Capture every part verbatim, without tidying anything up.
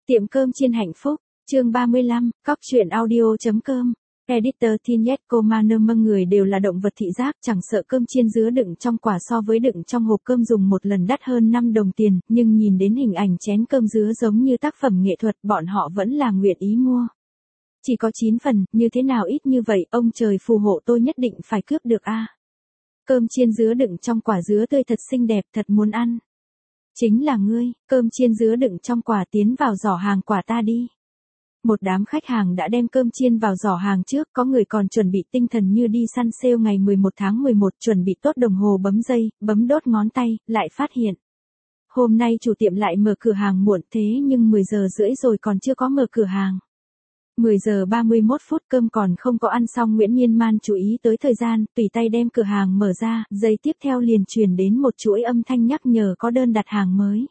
Tiệm cơm chiên hạnh phúc, chương ba mươi lăm, cóc truyện audio.com. Editor Thinet Commander mâng người đều là động vật thị giác, chẳng sợ cơm chiên dứa đựng trong quả so với đựng trong hộp cơm dùng một lần đắt hơn năm đồng tiền, nhưng nhìn đến hình ảnh chén cơm dứa giống như tác phẩm nghệ thuật, bọn họ vẫn là nguyện ý mua. Chỉ có chín phần, như thế nào ít như vậy, ông trời phù hộ tôi nhất định phải cướp được a. Cơm chiên dứa đựng trong quả dứa tươi thật xinh đẹp, thật muốn ăn. Chính là ngươi, cơm chiên dứa đựng trong quả tiến vào giỏ hàng quả ta đi. Một đám khách hàng đã đem cơm chiên vào giỏ hàng trước, có người còn chuẩn bị tinh thần như đi săn sale ngày mười một tháng mười một, chuẩn bị tốt đồng hồ bấm giây, bấm đốt ngón tay, lại phát hiện. Hôm nay chủ tiệm lại mở cửa hàng muộn thế nhưng mười giờ rưỡi rồi còn chưa có mở cửa hàng. mười giờ ba mươi mốt phút cơm còn không có ăn xong, Nguyễn Miên Man chú ý tới thời gian, tùy tay đem cửa hàng mở ra, giây tiếp theo liền truyền đến một chuỗi âm thanh nhắc nhở có đơn đặt hàng mới.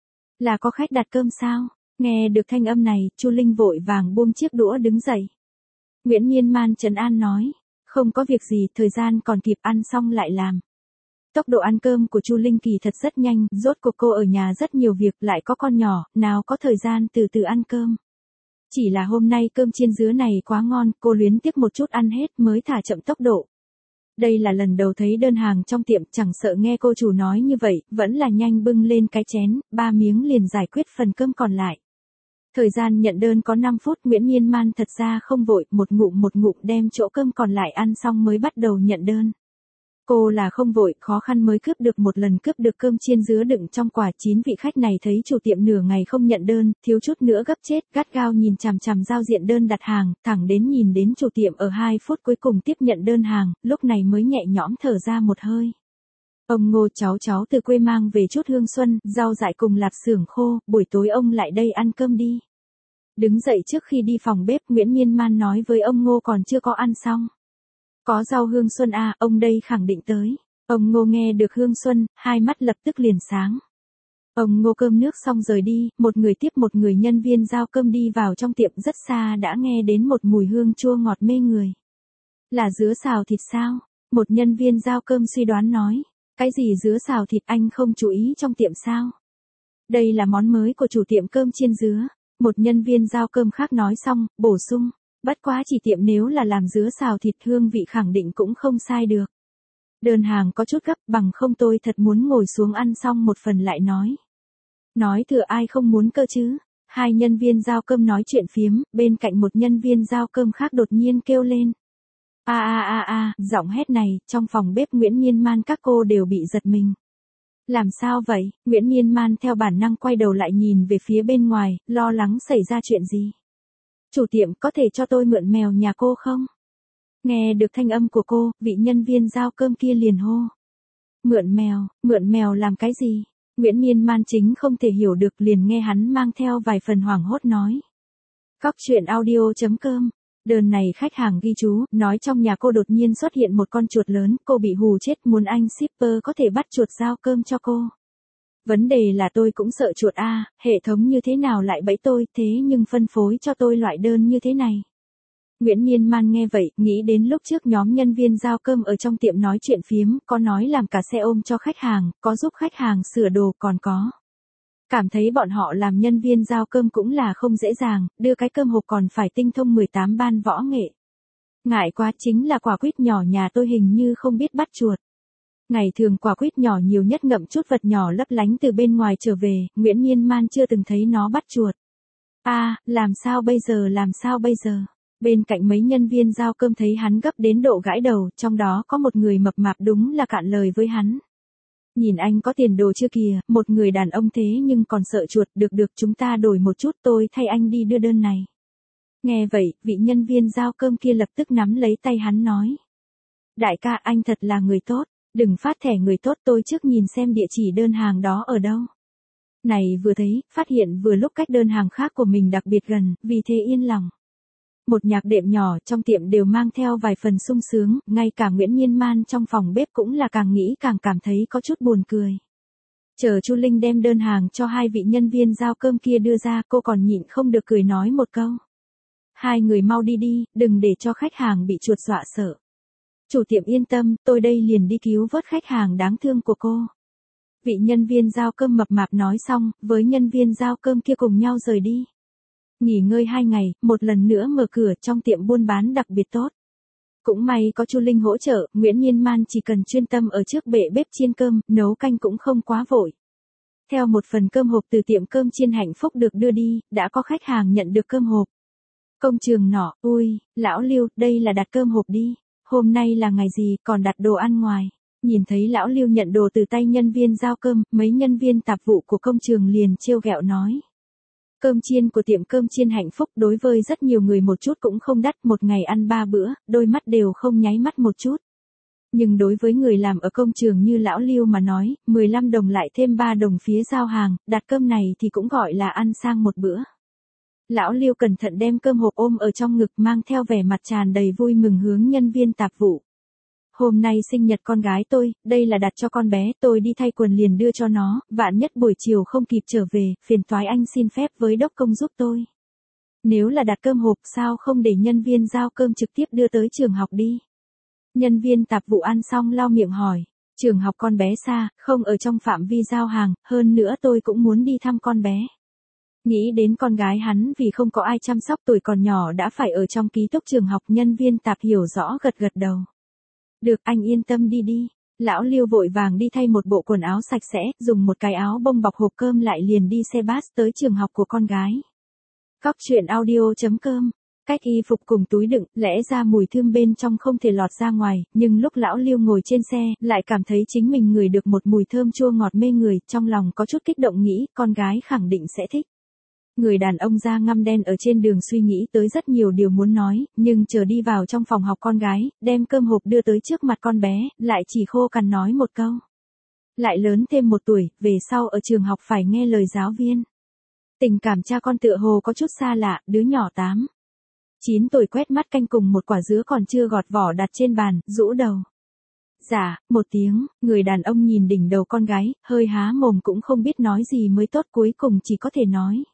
Là có khách đặt cơm sao? Nghe được thanh âm này, Chu Linh vội vàng buông chiếc đũa đứng dậy. Nguyễn Miên Man trấn an nói, không có việc gì, thời gian còn kịp, ăn xong lại làm. Tốc độ ăn cơm của Chu Linh kỳ thật rất nhanh, rốt cuộc cô ở nhà rất nhiều việc, lại có con nhỏ, nào có thời gian từ từ ăn cơm. Chỉ là hôm nay cơm chiên dứa này quá ngon, cô luyến tiếc một chút ăn hết mới thả chậm tốc độ. Đây là lần đầu thấy đơn hàng trong tiệm, chẳng sợ nghe cô chủ nói như vậy, vẫn là nhanh bưng lên cái chén, ba miếng liền giải quyết phần cơm còn lại. Thời gian nhận đơn có năm phút, Nguyễn Miên Man thật ra không vội, một ngụm một ngụm đem chỗ cơm còn lại ăn xong mới bắt đầu nhận đơn. Cô là không vội, khó khăn mới cướp được một lần cướp được cơm chiên dứa đựng trong quả. Chín vị khách này thấy chủ tiệm nửa ngày không nhận đơn, thiếu chút nữa gấp chết, gắt gao nhìn chằm chằm giao diện đơn đặt hàng, thẳng đến nhìn đến chủ tiệm ở hai phút cuối cùng tiếp nhận đơn hàng, lúc này mới nhẹ nhõm thở ra một hơi. Ông Ngô, cháu cháu từ quê mang về chút hương xuân, rau dại cùng lạp xưởng khô, buổi tối ông lại đây ăn cơm đi. Đứng dậy trước khi đi phòng bếp, Nguyễn Miên Man nói với ông Ngô còn chưa có ăn xong. Có rau hương xuân à, ông đây khẳng định tới. Ông Ngô nghe được hương xuân, hai mắt lập tức liền sáng. Ông Ngô cơm nước xong rời đi, một người tiếp một người nhân viên giao cơm đi vào trong tiệm, rất xa đã nghe đến một mùi hương chua ngọt mê người. Là dứa xào thịt sao? Một nhân viên giao cơm suy đoán nói. Cái gì dứa xào thịt, anh không chú ý trong tiệm sao? Đây là món mới của chủ tiệm cơm chiên dứa. Một nhân viên giao cơm khác nói xong, bổ sung. Bất quá chỉ tiệm nếu là làm dứa xào thịt hương vị khẳng định cũng không sai được. Đơn hàng có chút gấp, bằng không tôi thật muốn ngồi xuống ăn xong một phần lại nói. Nói thừa ai không muốn cơ chứ? Hai nhân viên giao cơm nói chuyện phiếm, bên cạnh một nhân viên giao cơm khác đột nhiên kêu lên. A a a a, giọng hét này, trong phòng bếp Nguyễn Miên Man các cô đều bị giật mình. Làm sao vậy? Nguyễn Miên Man theo bản năng quay đầu lại nhìn về phía bên ngoài, lo lắng xảy ra chuyện gì. Chủ tiệm, có thể cho tôi mượn mèo nhà cô không? Nghe được thanh âm của cô, vị nhân viên giao cơm kia liền hô. Mượn mèo, mượn mèo làm cái gì? Nguyễn Miên Man chính không thể hiểu được, liền nghe hắn mang theo vài phần hoảng hốt nói. Cóc truyện audio.com. Đơn này khách hàng ghi chú, nói trong nhà cô đột nhiên xuất hiện một con chuột lớn, cô bị hù chết, muốn anh shipper có thể bắt chuột giao cơm cho cô. Vấn đề là tôi cũng sợ chuột a, à, hệ thống như thế nào lại bẫy tôi, thế nhưng phân phối cho tôi loại đơn như thế này. Nguyễn Miên Man nghe vậy, nghĩ đến lúc trước nhóm nhân viên giao cơm ở trong tiệm nói chuyện phiếm, có nói làm cả xe ôm cho khách hàng, có giúp khách hàng sửa đồ, còn có. Cảm thấy bọn họ làm nhân viên giao cơm cũng là không dễ dàng, đưa cái cơm hộp còn phải tinh thông mười tám ban võ nghệ. Ngại quá, chính là quả quýt nhỏ nhà tôi hình như không biết bắt chuột. Ngày thường quả quýt nhỏ nhiều nhất ngậm chút vật nhỏ lấp lánh từ bên ngoài trở về, Nguyễn Miên Man chưa từng thấy nó bắt chuột. A, à, làm sao bây giờ, làm sao bây giờ? Bên cạnh mấy nhân viên giao cơm thấy hắn gấp đến độ gãi đầu, trong đó có một người mập mạp đúng là cạn lời với hắn. Nhìn anh có tiền đồ chưa kìa, một người đàn ông thế nhưng còn sợ chuột, được được chúng ta đổi một chút, tôi thay anh đi đưa đơn này. Nghe vậy, vị nhân viên giao cơm kia lập tức nắm lấy tay hắn nói. Đại ca, anh thật là người tốt, đừng phát thẻ người tốt, tôi trước nhìn xem địa chỉ đơn hàng đó ở đâu. Này vừa thấy, phát hiện vừa lúc cách đơn hàng khác của mình đặc biệt gần, vì thế yên lòng. Một nhạc đệm nhỏ trong tiệm đều mang theo vài phần sung sướng, ngay cả Nguyễn Miên Man trong phòng bếp cũng là càng nghĩ càng cảm thấy có chút buồn cười. Chờ Chu Linh đem đơn hàng cho hai vị nhân viên giao cơm kia đưa ra, cô còn nhịn không được cười nói một câu. Hai người mau đi đi, đừng để cho khách hàng bị chuột dọa sợ. Chủ tiệm yên tâm, tôi đây liền đi cứu vớt khách hàng đáng thương của cô. Vị nhân viên giao cơm mập mạp nói xong, với nhân viên giao cơm kia cùng nhau rời đi. Nghỉ ngơi hai ngày, một lần nữa mở cửa trong tiệm buôn bán đặc biệt tốt. Cũng may có Chu Linh hỗ trợ, Nguyễn Nhiên Man chỉ cần chuyên tâm ở trước bệ bếp chiên cơm, nấu canh cũng không quá vội. Theo một phần cơm hộp từ tiệm cơm chiên Hạnh Phúc được đưa đi, đã có khách hàng nhận được cơm hộp. Công trường nọ, ui, lão Lưu, đây là đặt cơm hộp đi. Hôm nay là ngày gì, còn đặt đồ ăn ngoài. Nhìn thấy lão Lưu nhận đồ từ tay nhân viên giao cơm, mấy nhân viên tạp vụ của công trường liền trêu ghẹo nói. Cơm chiên của tiệm cơm chiên Hạnh Phúc đối với rất nhiều người một chút cũng không đắt, một ngày ăn ba bữa, đôi mắt đều không nháy mắt một chút. Nhưng đối với người làm ở công trường như lão Lưu mà nói, mười lăm đồng lại thêm ba đồng phía giao hàng, đặt cơm này thì cũng gọi là ăn sang một bữa. Lão Lưu cẩn thận đem cơm hộp ôm ở trong ngực mang theo vẻ mặt tràn đầy vui mừng hướng nhân viên tạp vụ. Hôm nay sinh nhật con gái tôi, đây là đặt cho con bé, tôi đi thay quần liền đưa cho nó, vạn nhất buổi chiều không kịp trở về, phiền toái anh xin phép với đốc công giúp tôi. Nếu là đặt cơm hộp sao không để nhân viên giao cơm trực tiếp đưa tới trường học đi. Nhân viên tạp vụ ăn xong lau miệng hỏi, trường học con bé xa, không ở trong phạm vi giao hàng, hơn nữa tôi cũng muốn đi thăm con bé. Nghĩ đến con gái hắn vì không có ai chăm sóc tuổi còn nhỏ đã phải ở trong ký túc trường học, nhân viên tạp hiểu rõ gật gật đầu. Được, anh yên tâm đi đi. Lão Lưu vội vàng đi thay một bộ quần áo sạch sẽ, dùng một cái áo bông bọc hộp cơm lại liền đi xe bus tới trường học của con gái. Cóc truyện audio chấm com. Cách y phục cùng túi đựng, lẽ ra mùi thơm bên trong không thể lọt ra ngoài, nhưng lúc lão Lưu ngồi trên xe, lại cảm thấy chính mình ngửi được một mùi thơm chua ngọt mê người, trong lòng có chút kích động nghĩ, con gái khẳng định sẽ thích. Người đàn ông da ngăm đen ở trên đường suy nghĩ tới rất nhiều điều muốn nói, nhưng chờ đi vào trong phòng học con gái, đem cơm hộp đưa tới trước mặt con bé, lại chỉ khô cằn nói một câu. Lại lớn thêm một tuổi, về sau ở trường học phải nghe lời giáo viên. Tình cảm cha con tựa hồ có chút xa lạ, đứa nhỏ tám, chín tuổi quét mắt canh cùng một quả dứa còn chưa gọt vỏ đặt trên bàn, rũ đầu. Dạ, một tiếng, người đàn ông nhìn đỉnh đầu con gái, hơi há mồm cũng không biết nói gì mới tốt, cuối cùng chỉ có thể nói.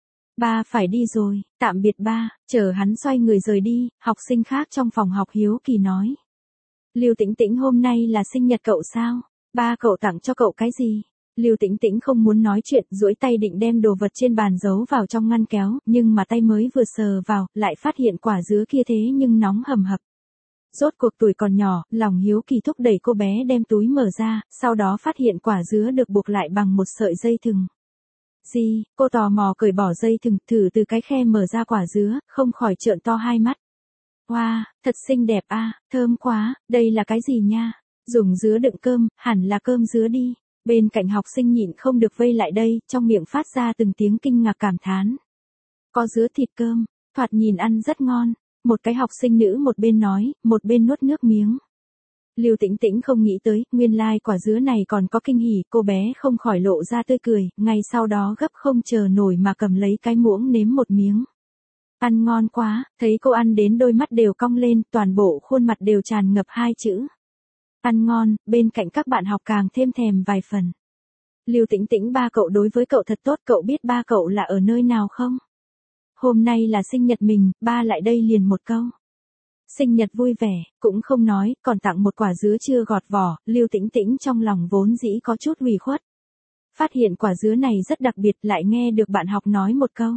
Ba phải đi rồi, tạm biệt ba, chờ hắn xoay người rời đi, học sinh khác trong phòng học hiếu kỳ nói. Lưu Tĩnh Tĩnh hôm nay là sinh nhật cậu sao? Ba cậu tặng cho cậu cái gì? Lưu Tĩnh Tĩnh không muốn nói chuyện, duỗi tay định đem đồ vật trên bàn giấu vào trong ngăn kéo, nhưng mà tay mới vừa sờ vào, lại phát hiện quả dứa kia thế nhưng nóng hầm hập. Rốt cuộc tuổi còn nhỏ, lòng hiếu kỳ thúc đẩy cô bé đem túi mở ra, sau đó phát hiện quả dứa được buộc lại bằng một sợi dây thừng. Gì, cô tò mò cởi bỏ dây thừng, thử từ cái khe mở ra quả dứa, không khỏi trợn to hai mắt. Wow, thật xinh đẹp a, à, thơm quá, đây là cái gì nha? Dùng dứa đựng cơm, hẳn là cơm dứa đi. Bên cạnh học sinh nhịn không được vây lại đây, trong miệng phát ra từng tiếng kinh ngạc cảm thán. Có dứa thịt cơm, thoạt nhìn ăn rất ngon. Một cái học sinh nữ một bên nói, một bên nuốt nước miếng. Lưu Tĩnh Tĩnh không nghĩ tới, nguyên lai like quả dứa này còn có kinh hỉ, cô bé không khỏi lộ ra tươi cười, ngay sau đó gấp không chờ nổi mà cầm lấy cái muỗng nếm một miếng. Ăn ngon quá, thấy cô ăn đến đôi mắt đều cong lên, toàn bộ khuôn mặt đều tràn ngập hai chữ. Ăn ngon, bên cạnh các bạn học càng thêm thèm vài phần. Lưu Tĩnh Tĩnh, ba cậu đối với cậu thật tốt, cậu biết ba cậu là ở nơi nào không? Hôm nay là sinh nhật mình, ba lại đây liền một câu. Sinh nhật vui vẻ, cũng không nói, còn tặng một quả dứa chưa gọt vỏ, Lưu Tĩnh Tĩnh trong lòng vốn dĩ có chút ủy khuất. Phát hiện quả dứa này rất đặc biệt, lại nghe được bạn học nói một câu.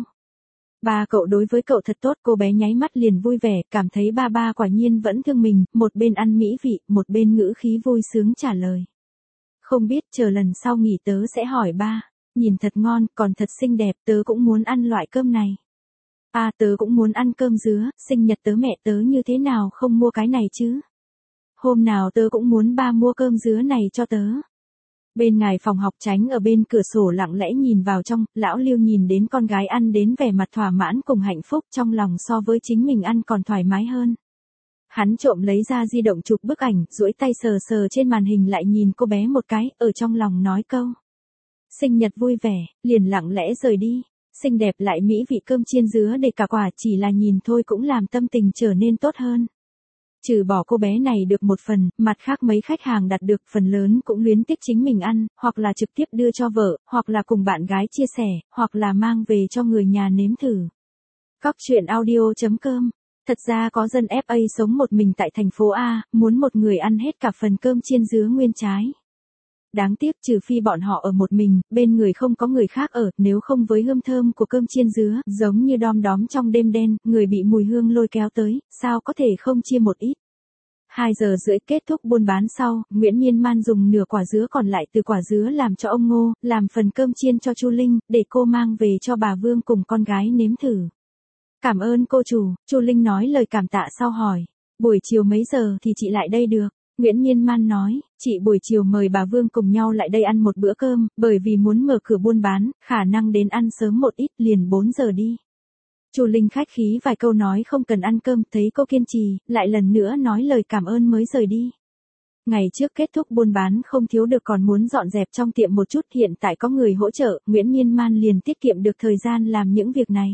Ba cậu đối với cậu thật tốt, cô bé nháy mắt liền vui vẻ, cảm thấy ba ba quả nhiên vẫn thương mình, một bên ăn mỹ vị, một bên ngữ khí vui sướng trả lời. Không biết, chờ lần sau nghỉ tớ sẽ hỏi ba, nhìn thật ngon, còn thật xinh đẹp, tớ cũng muốn ăn loại cơm này. À, tớ cũng muốn ăn cơm dứa, sinh nhật tớ mẹ tớ như thế nào không mua cái này chứ? Hôm nào tớ cũng muốn ba mua cơm dứa này cho tớ. Bên ngài phòng học tránh ở bên cửa sổ lặng lẽ nhìn vào trong, lão Lưu nhìn đến con gái ăn đến vẻ mặt thỏa mãn cùng hạnh phúc, trong lòng so với chính mình ăn còn thoải mái hơn. Hắn trộm lấy ra di động chụp bức ảnh, duỗi tay sờ sờ trên màn hình lại nhìn cô bé một cái, ở trong lòng nói câu. Sinh nhật vui vẻ, liền lặng lẽ rời đi. Xinh đẹp lại mỹ vị cơm chiên dứa để cả quả chỉ là nhìn thôi cũng làm tâm tình trở nên tốt hơn. Trừ bỏ cô bé này được một phần, mặt khác mấy khách hàng đặt được phần lớn cũng luyến tiếc chính mình ăn, hoặc là trực tiếp đưa cho vợ, hoặc là cùng bạn gái chia sẻ, hoặc là mang về cho người nhà nếm thử. Cóc truyện audio chấm com. Thật ra có dân ép a sống một mình tại thành phố A, muốn một người ăn hết cả phần cơm chiên dứa nguyên trái. Đáng tiếc trừ phi bọn họ ở một mình, bên người không có người khác ở, nếu không với hương thơm của cơm chiên dứa, giống như đom đóm trong đêm đen, người bị mùi hương lôi kéo tới, sao có thể không chia một ít. Hai giờ rưỡi kết thúc buôn bán sau, Nguyễn Nhiên Man dùng nửa quả dứa còn lại từ quả dứa làm cho ông Ngô, làm phần cơm chiên cho Chu Linh, để cô mang về cho bà Vương cùng con gái nếm thử. Cảm ơn cô chủ, Chu Linh nói lời cảm tạ sau hỏi. Buổi chiều mấy giờ thì chị lại đây được? Nguyễn Nhiên Man nói, chị buổi chiều mời bà Vương cùng nhau lại đây ăn một bữa cơm, bởi vì muốn mở cửa buôn bán, khả năng đến ăn sớm một ít liền bốn giờ đi. Chu Linh khách khí vài câu nói không cần ăn cơm, thấy cô kiên trì, lại lần nữa nói lời cảm ơn mới rời đi. Ngày trước kết thúc buôn bán không thiếu được còn muốn dọn dẹp trong tiệm một chút, hiện tại có người hỗ trợ, Nguyễn Nhiên Man liền tiết kiệm được thời gian làm những việc này.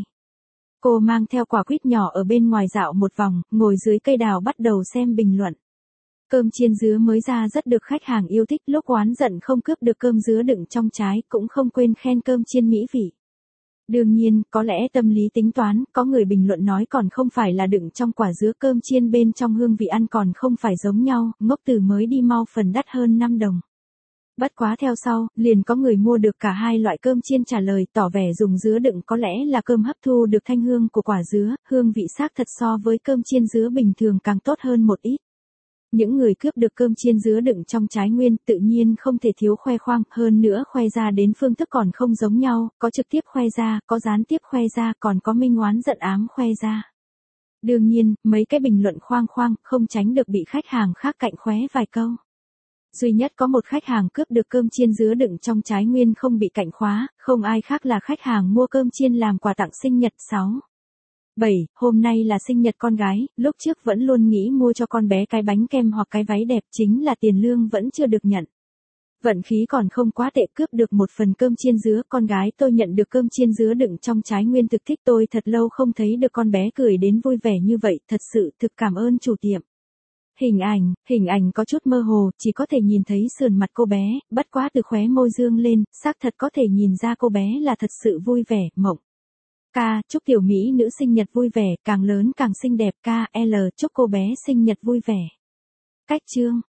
Cô mang theo quả quýt nhỏ ở bên ngoài dạo một vòng, ngồi dưới cây đào bắt đầu xem bình luận. Cơm chiên dứa mới ra rất được khách hàng yêu thích, lúc oán giận không cướp được cơm dứa đựng trong trái, cũng không quên khen cơm chiên mỹ vị. Đương nhiên, có lẽ tâm lý tính toán, có người bình luận nói còn không phải là đựng trong quả dứa, cơm chiên bên trong hương vị ăn còn không phải giống nhau, ngốc từ mới đi mau phần đắt hơn năm đồng. Bất quá theo sau, liền có người mua được cả hai loại cơm chiên trả lời, tỏ vẻ dùng dứa đựng có lẽ là cơm hấp thu được thanh hương của quả dứa, hương vị xác thật so với cơm chiên dứa bình thường càng tốt hơn một ít. Những người cướp được cơm chiên dứa đựng trong trái nguyên tự nhiên không thể thiếu khoe khoang, hơn nữa khoe ra đến phương thức còn không giống nhau, có trực tiếp khoe ra, có gián tiếp khoe ra, còn có minh oán giận ám khoe ra. Đương nhiên, mấy cái bình luận khoang khoang không tránh được bị khách hàng khác cạnh khóe vài câu. Duy nhất có một khách hàng cướp được cơm chiên dứa đựng trong trái nguyên không bị cạnh khóa, không ai khác là khách hàng mua cơm chiên làm quà tặng sinh nhật sáu. bảy. Hôm nay là sinh nhật con gái, lúc trước vẫn luôn nghĩ mua cho con bé cái bánh kem hoặc cái váy đẹp, chính là tiền lương vẫn chưa được nhận. Vận khí còn không quá tệ, cướp được một phần cơm chiên dứa, con gái tôi nhận được cơm chiên dứa đựng trong trái nguyên thực thích, tôi thật lâu không thấy được con bé cười đến vui vẻ như vậy, thật sự thực cảm ơn chủ tiệm. Hình ảnh, hình ảnh có chút mơ hồ, chỉ có thể nhìn thấy sườn mặt cô bé, bất quá từ khóe môi dương lên, xác thật có thể nhìn ra cô bé là thật sự vui vẻ, mộng. Ca, chúc tiểu mỹ nữ sinh nhật vui vẻ, càng lớn càng xinh đẹp. Ca, L, chúc cô bé sinh nhật vui vẻ. Cách chương.